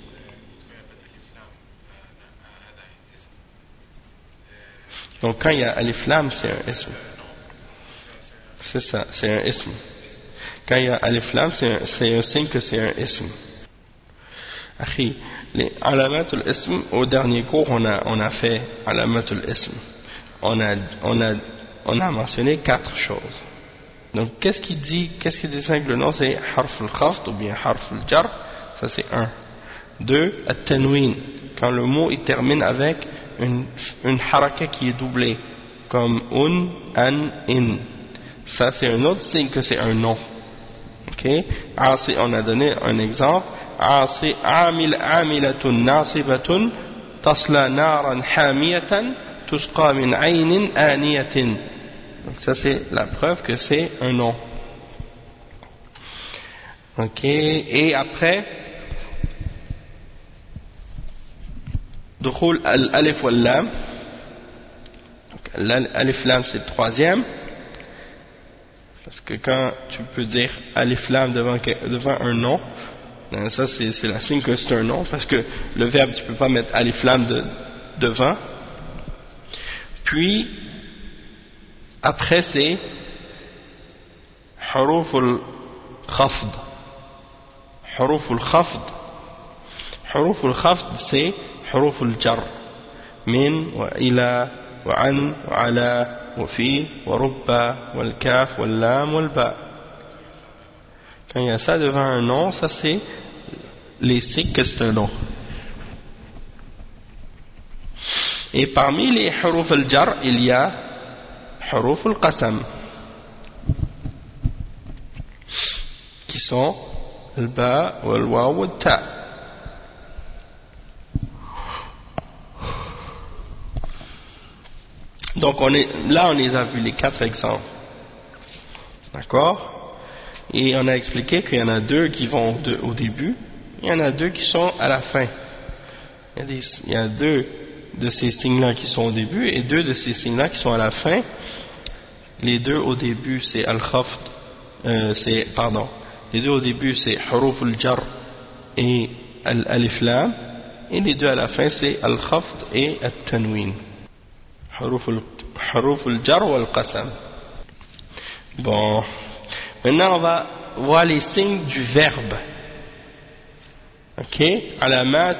Donc quand il y a alif lam, c'est un ism. C'est ça, c'est un ism. Quand il y a alif lam, c'est un signe que c'est un ism. Akhi, les alamatul ism, au dernier cours, on a fait alamatul ism. On a mentionné 4 choses. Donc qu'est-ce qui distingue le nom? C'est harf al-khafd ou bien harf al-jar, ça c'est 1. 2, at-tanwin, quand le mot il termine avec une haraka qui est doublée, comme an, in. Ça c'est un autre signe que c'est un nom. Ok, on a donné un exemple. Amilatun nasibatun tasla naran hamiyatan tusqa min aynin aniyatin. Donc ça c'est la preuve que c'est un nom. Ok, et après dukhul al-alif wal-lam. L'alif lam c'est le 3e. Parce que quand tu peux dire alif lam devant un nom, ça c'est la signe que c'est un nom, parce que le verbe tu peux pas mettre alif lam devant. Puis après c'est huruf al-khafd. Huruf al-khafd. حروف الخفض c'est حروف الجر من وإلى وعن وعلى وفي ورب والكاف واللام والباء. Quand il y a ça devant un nom, ça c'est les signes que c'est un nom. Et parmi les huruf al-jar, il y a huruf al-qasam, qui sont al-ba, wal-wa, wal-ta. Donc on les a vus les 4 exemples. D'accord? Et on a expliqué qu'il y en a 2 qui vont au début, il y en a 2 qui sont à la fin. Il y a 2 de ces signes-là qui sont au début et 2 de ces signes-là qui sont à la fin. Les 2 au début c'est al-khafd, les 2 au début c'est huruf al-jar et al-alif lam, et les 2 à la fin c'est al-khafd et al-tanwin. Huruf al-jar ou al-qasam. Bon, maintenant on va voir les signes du verbe. Ok, alamat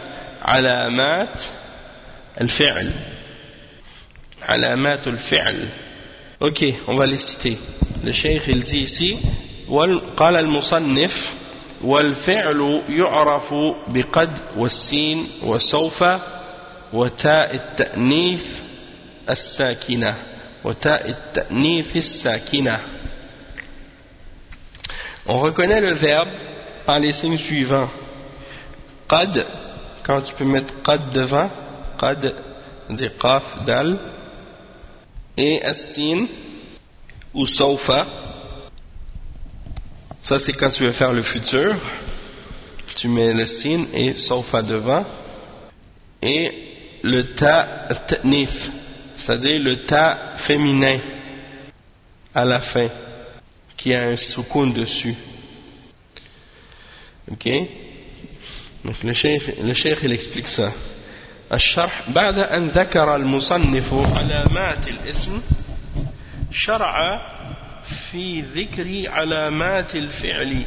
al-fi'l, alamat al-fi'l. Ok, on va les citer. Le cheikh il dit ici, قال المصنف والفعل يعرف بقد والسين وسوف وتاء التأنيث الساكنة وتاء التأنيث الساكنة. On reconnaît le verbe par les signes suivants. Qad, quand tu peux mettre qad devant, qad, des qaf, dal, et as-sin ou sawfa, ça c'est quand tu veux faire le futur, tu mets le sin et sawfa devant, et le ta ta'nith, c'est-à-dire le ta féminin à la fin, qui a un soukoun dessus. Ok? Donc le cheikh il explique ça. الشرح بعد أن ذكر المصنف علامات الاسم شرع في ذكر علامات الفعل.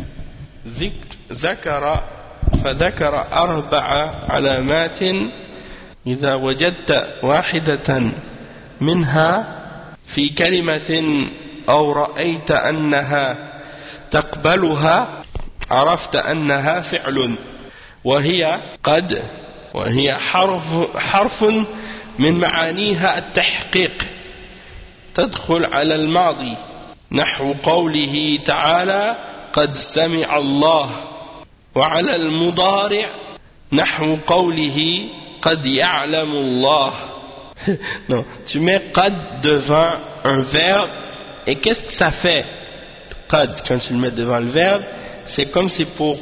فذكر 4 علامات إذا وجدت واحدة منها في كلمة أو رأيت أنها تقبلها عرفت أنها فعل، وهي قد، وهي حرف من معانيها التحقيق، تدخل على الماضي نحو قوله تعالى قد سمع الله، وعلى المضارع نحو قوله قد يعلم الله. Non, tu mets qad devant un verbe et qu'est-ce que ça fait? Qad, quand tu le mets devant le verbe, c'est comme si pour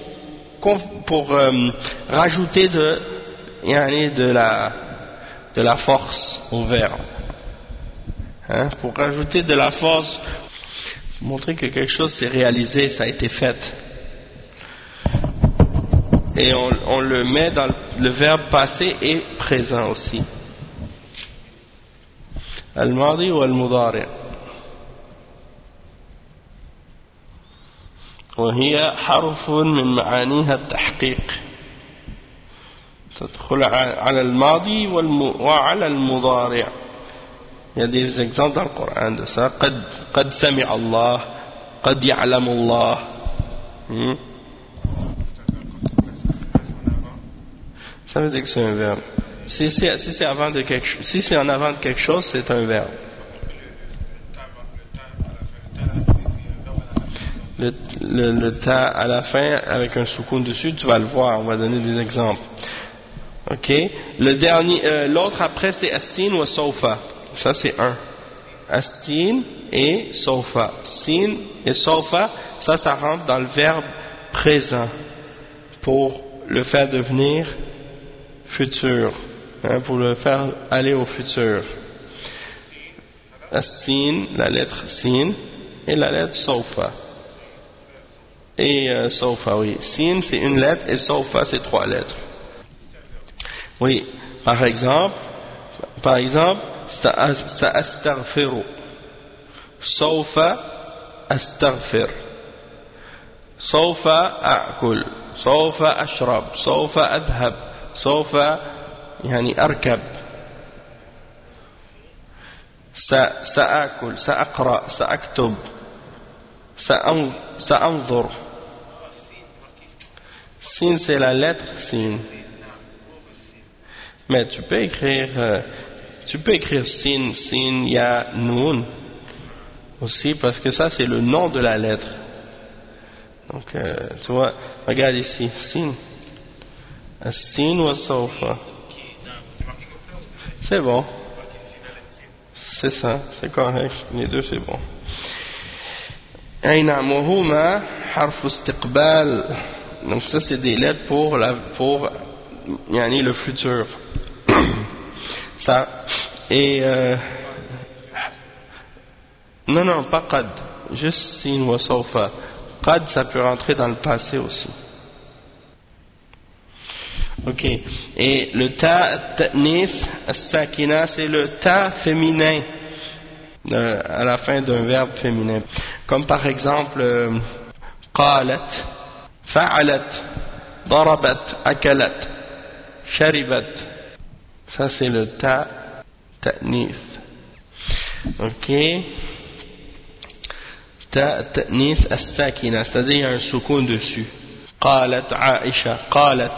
rajouter de la force au verbe, hein, pour rajouter de la force, montrer que quelque chose s'est réalisé, ça a été fait, et on le met dans le verbe passé et présent aussi, al-madi ou al-mudari'. وهي حرف من معانيها التحقيق تدخل على الماضي وعلى المضارع. Il y a des exemples dans le Coran de ça. قد سمع الله, قد يعلم الله. Ça veut dire que c'est un verbe. Si c'est avant de quelque chose, si c'est en avant de quelque chose, c'est un verbe. Le ta à la fin avec un soukoun dessus, tu vas le voir, on va donner des exemples. Ok, le dernier, l'autre après c'est as-sin ou sawfa, ça c'est un. As-sin et sawfa, sin et sawfa, ça rentre dans le verbe présent pour le faire devenir futur, hein, pour le faire aller au futur. As-sin, la lettre sin, et la lettre sawfa. Et sawfa, oui. Sin c'est une lettre et sawfa c'est 3 lettres. Oui, par exemple, sa'astaghfiru, sawfa astaghfir, sawfa a'kul, سوف أشرب سوف أذهب سوف يعني أركب سأكل سأقرأ سأكتب سأنظر. Sin c'est la lettre sin. Mais tu peux écrire sin, sin, ya, noun aussi parce que ça c'est le nom de la lettre. Donc tu vois, regarde ici, sin. Sin wa sawfa. C'est bon. C'est ça, c'est correct. Les deux c'est bon. أي نعم وهما حرف استقبال. Donc ça c'est des lettres pour يعني le futur. Ça et non pas qad, juste sin wa sawfa. Qad ça peut rentrer dans le passé aussi. Ok. Et le ta ta'nith as-sakina c'est le ta féminin à la fin d'un verbe féminin. Comme par exemple qalat, fa'alat, darabat, akalat, sharibat. Ça c'est le ta ta'nith. Ok. Ta ta'nith as-sakina, c'est-à-dire il y a un soukoun dessus. Qalat Aisha, qalat,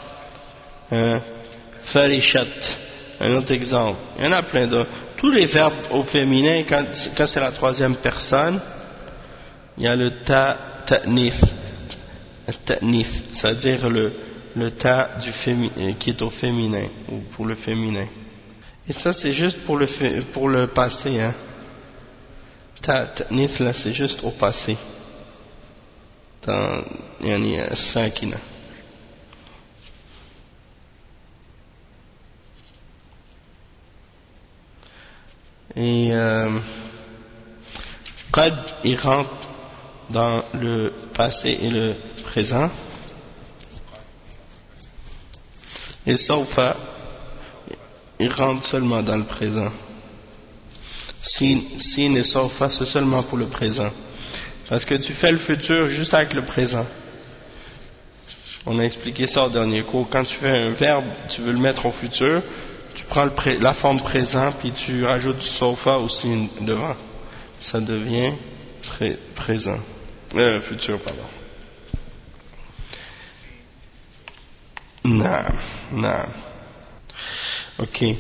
farishat. Un autre exemple. Il y en a plein d'autres. Tous les verbes au féminin, quand c'est la troisième personne, il y a le ta ta'nith. Ta'nith, c'est-à-dire le ta qui est au féminin, ou pour le féminin. Et ça c'est juste pour le passé, hein. Ta ta'nith là c'est juste au passé. Dans yani sakina. Et qad il rentre dans le passé et le présent, et sawfa il rentre seulement dans le présent. Sin et sawfa c'est seulement pour le présent, parce que tu fais le futur juste avec le présent. On a expliqué ça au dernier cours. Quand tu fais un verbe, tu veux le mettre au futur, tu prends la forme présent puis tu rajoutes du sawfa aussi devant, ça devient présent, futur pardon. نعم. اوكي.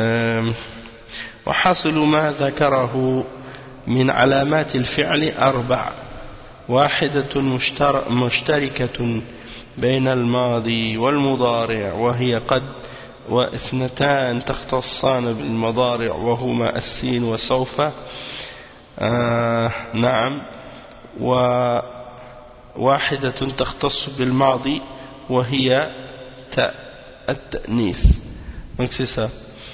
وحاصل ما ذكره من علامات الفعل 4 واحدة مشتركة بين الماضي والمضارع وهي قد، واثنتان تختصان بالمضارع وهما السين وسوف. نعم. وواحدة تختص بالماضي وهي تاء التأنيث. Donc c'est ça.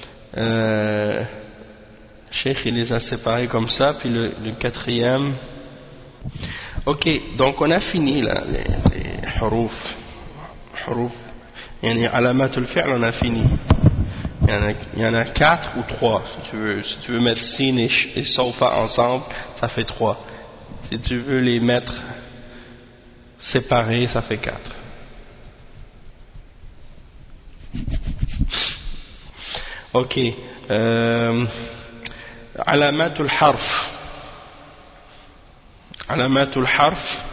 Cheikh il les a séparés comme ça, puis le quatrième. Ok, donc on a fini là les huruf. Yani alamatul fi'l on a fini. Il y en a 4 ou 3 si tu veux mettre sin et sawfa ensemble, ça fait 3. Si tu veux les mettre séparés, ça fait 4. Ok. Alamatul harf. Alamatul harf.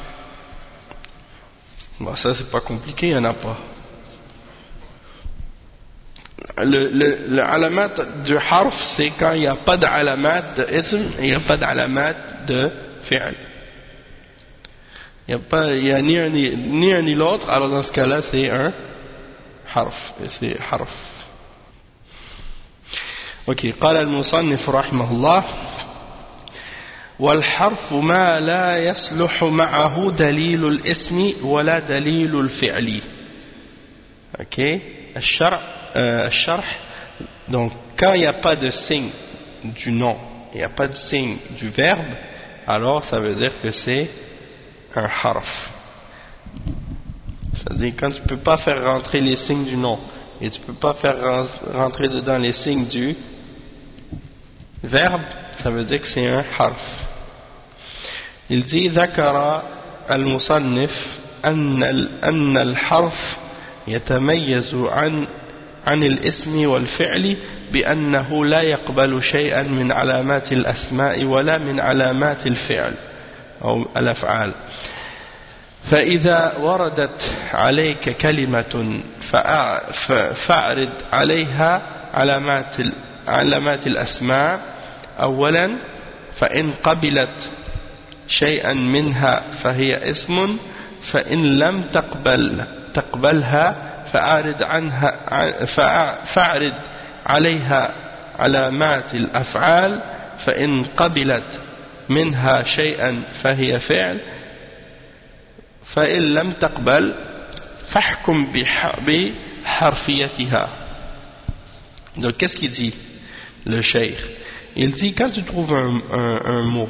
Bon, ça c'est pas compliqué, il n'y en a pas. Le alamat du harf, c'est quand il n'y a pas d'alamat de ism et il n'y a pas d'alamat de fi'l. Il n'y a ni un ni l'autre, alors dans ce cas-là, c'est un harf. Et c'est harf. Ok, قال المصنف رحمه الله والحرف ما لا يصلح معه دليل الاسم ولا دليل الفعل. Ok, الشرح, donc quand il n'y a pas de signe du nom, il n'y a pas de signe du verbe, alors ça veut dire que c'est un harf. C'est-à-dire quand tu ne peux pas faire rentrer les signes du nom et tu ne peux pas faire rentrer dedans les signes du verbe, ça veut dire que c'est un harf. Il dit ذكر المصنف أن الحرف يتميز عن الاسم والفعل بأنه لا يقبل شيئا من علامات الأسماء ولا من علامات الفعل أو الأفعال. فإذا وردت عليك كلمة فأعرض عليها علامات الأسماء أولا، فإن قبلت شيئا منها فهي اسم، فإن لم تقبلها فأعرض عليها علامات الأفعال، فإن قبلت منها شيئا فهي فعل، فإن لم تقبل فاحكم بحرفيتها. Donc qu'est-ce qu'il dit le cheikh? Il dit quand tu trouves un mot,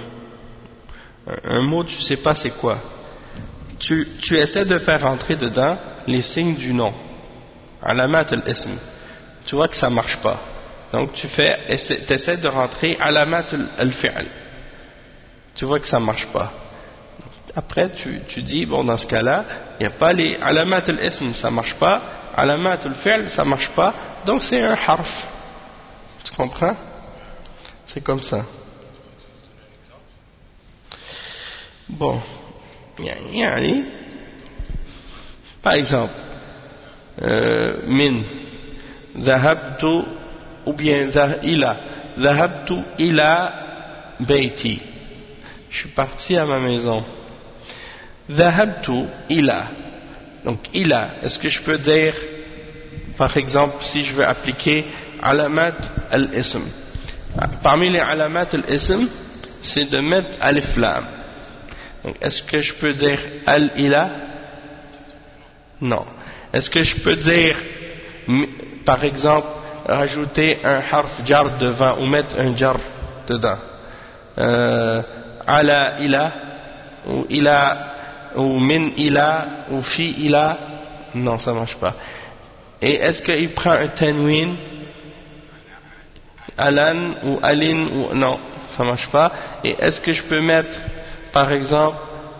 tu sais pas c'est quoi, tu essaies de faire rentrer dedans les signes du nom, alamat al-ism, tu vois que ça marche pas, donc tu essaies de rentrer alamat al-fi'l, tu vois que ça marche pas. Après tu dis bon, dans ce cas-là il n'y a pas les alamat al-ism, ça marche pas, alamat al-fi'l ça marche pas, donc c'est un harf. Tu comprends? C'est comme ça. Bon, yani, par exemple, min, zahabtu, ou bien zahabtu ila bayti, je suis parti à ma maison. Zahabtu ila, donc ila, est-ce que je peux dire, par exemple, si je veux appliquer alamat al-ism, parmi les alamat al-ism, c'est de mettre alif lam. Donc, est-ce que je peux dire al-ila? Non. Est-ce que je peux dire, par exemple, rajouter un harf jar devant ou mettre un jar dedans? Ala ila, ou ila, ou min ila, ou fi ila? Non, ça marche pas. Et est-ce qu'il prend un tanwin? Alan ou alin ou non, ça marche pas. Et est-ce que je peux mettre, par exemple,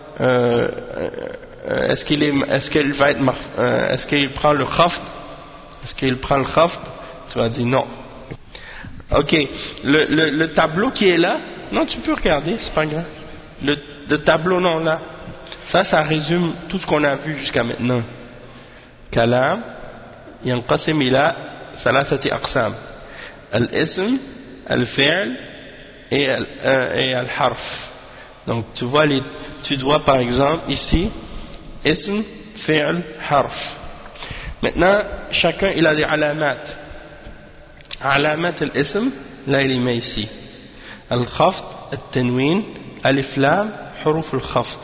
est-ce qu'il prend le khafd? Est-ce qu'il prend le khafd? Tu vas dire non. Ok, le tableau qui est là, non, tu peux regarder, c'est pas grave. Le tableau non là, ça résume tout ce qu'on a vu jusqu'à maintenant. Kalam yanqasim ila thalathati aqsam. Al-ism, al-fi'l et al-harf. Donc tu vois tu dois par exemple ici ism, fi'l, harf. Maintenant chacun il a des alamat. Alamat al-ism, là il les met ici. Al-khafd, al-tanwin, alif lam, huruf al-khafd.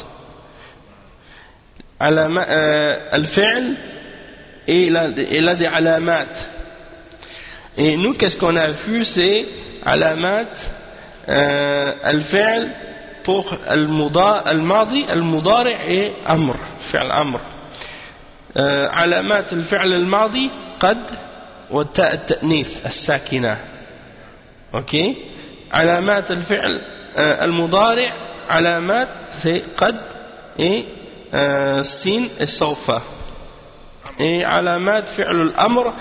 Al-fi'l, il a des alamat. Et nous, qu'est-ce qu'on a vu? C'est alamat al-fi'l pour al-madi, al-mudari et amr, fi'l amr. Alamat al-fi'l al-madi, qad wa ta' at-ta'nith, as-sakina. Ok? Alamat al-fi'l al-mudari, alamat c'est qad et sin et sawfa. Et alamat fi'l al-amr,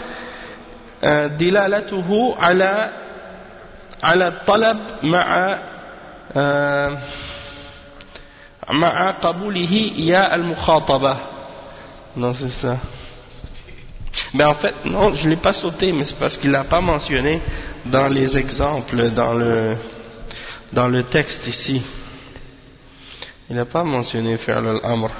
دلالته على الطلب مع قبوله يا المخاطبة. Non, c'est ça. Mais en fait, non, je ne l'ai pas sauté, mais c'est parce qu'il l'a pas mentionné dans les exemples, dans le texte ici. Il n'a pas mentionné fi'l al-amr.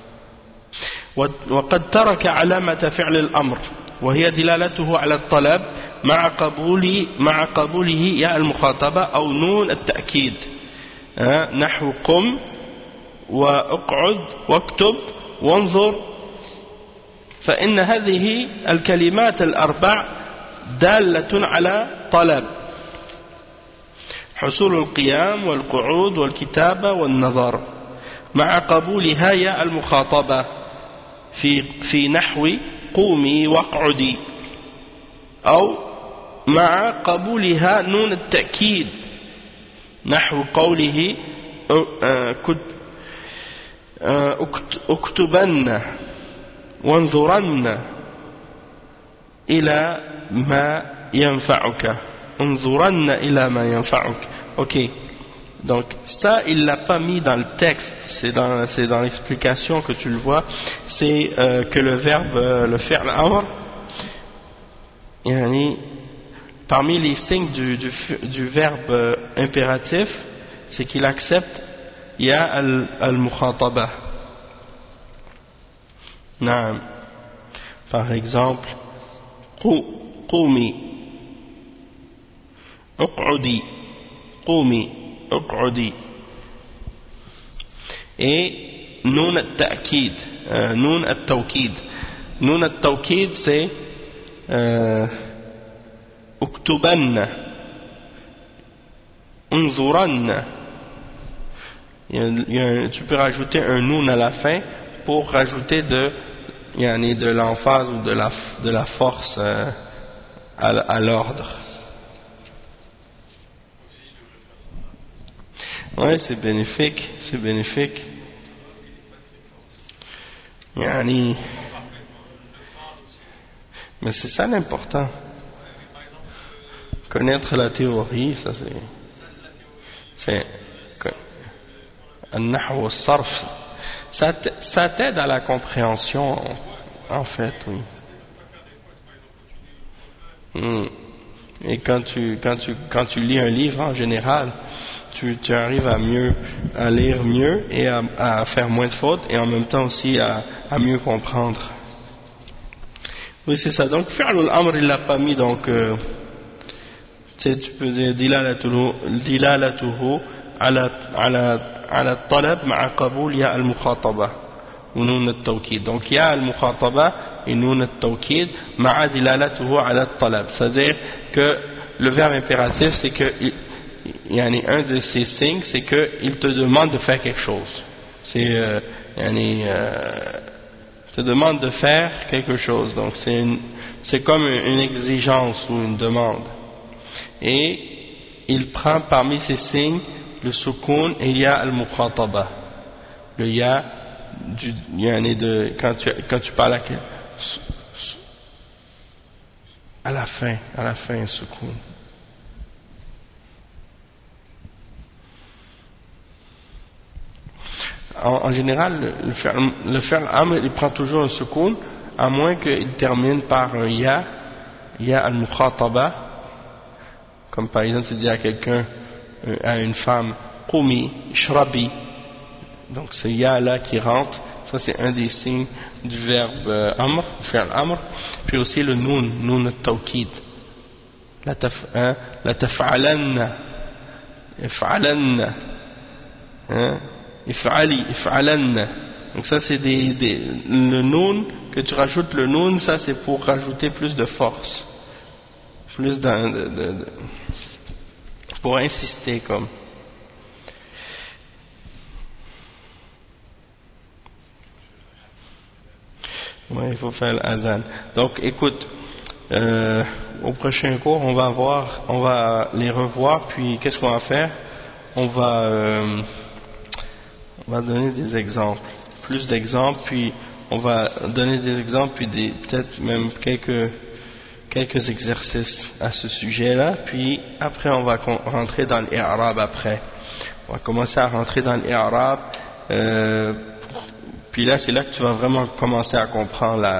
وقد ترك علامة فعل الأمر وهي دلالته على الطلب مع قبوله ياء المخاطبة أو نون التأكيد، نحو قم واقعد واكتب وانظر، فإن هذه الكلمات الأربع دالة على طلب حصول القيام والقعود والكتابة والنظر، مع قبولها ياء المخاطبة في نحو قومي واقعدي، أو مع قبولها نون التأكيد نحو قوله اكتبن وانظرن إلى ما ينفعك انظرن إلى ما ينفعك. Ok, donc ça il l'a pas mis dans le texte, c'est dans l'explication que tu le vois. C'est que le verbe le fi'l amr, yani, parmi les signes du verbe impératif, c'est qu'il accepte il y a al-mukhataba. Naam. Par exemple, qumi, uq'udi, qumi, uq'udi. Et nun at-ta'kid, nun at-tawkid. Nun at-tawkid c'est uktubanna, unzuranna. Tu peux rajouter un nun à la fin pour rajouter de l'emphase ou de la force à l'ordre. Ouais, c'est bénéfique, c'est bénéfique. Yani, mais c'est ça l'important. Connaître la théorie, ça c'est al-nahw al-sarf. Ça t'aide à la compréhension, en fait, oui. Et quand tu lis un livre en général, tu arrives à lire mieux et à faire moins de fautes et en même temps aussi à mieux comprendre. Oui, c'est ça. Donc, fi'l al-amr, il l'a pas mis, donc, tu peux dire dilalatuhu ala talab ma'a qaboul ya al-mukhataba ou nun al-tawkid. Donc, ya al-mukhataba et nun al-tawkid ma'a dilalatuhu ala talab. C'est-à-dire que le verbe impératif, c'est que un de ces signes, c'est qu'il te demande de faire quelque chose. Te demande de faire quelque chose. Donc c'est comme une exigence ou une demande. Et il prend parmi ces signes le soukoun et ya al-mukhataba. Le ya quand tu parles à la fin un soukoun. En général, le fi'l amr, il prend toujours un soukoun, à moins qu'il termine par un ya al-mukhataba, comme par exemple tu dis à quelqu'un, à une femme, qumi, shrabi, donc ce ya là qui rentre, ça c'est un des signes du verbe amr, fi'l amr, puis aussi le nun al-tawkid, la taf'alanna, if'alanna, if'alanna. Donc ça c'est le noun, que tu rajoutes le noun, ça c'est pour rajouter plus de force, plus pour insister comme. Ouais, il faut faire l'adhan. Donc écoute, au prochain cours on va les revoir, puis qu'est-ce qu'on va faire? On va donner des exemples, plus d'exemples, puis on va donner des exemples, puis peut-être même quelques exercices à ce sujet-là, puis après on va rentrer dans l'I'rab après. On va commencer à rentrer dans l'I'rab, puis là c'est là que tu vas vraiment commencer à comprendre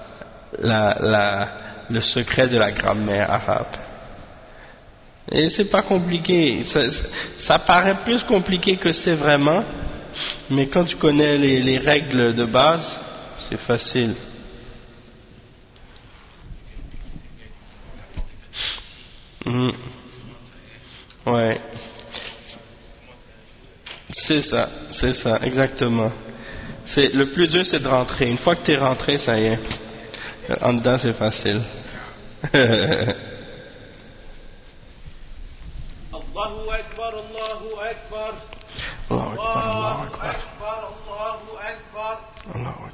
le secret de la grammaire arabe. Et c'est pas compliqué, ça paraît plus compliqué que c'est vraiment, mais quand tu connais les règles de base, c'est facile. Ouais. C'est ça, exactement. Le plus dur c'est de rentrer. Une fois que tu es rentré, ça y est. En dedans c'est facile. Allahu Akbar, Allahu Akbar. Allahu Akbar, Allahu Akbar. Allahu Akbar, Allahu Akbar. Allahu Akbar.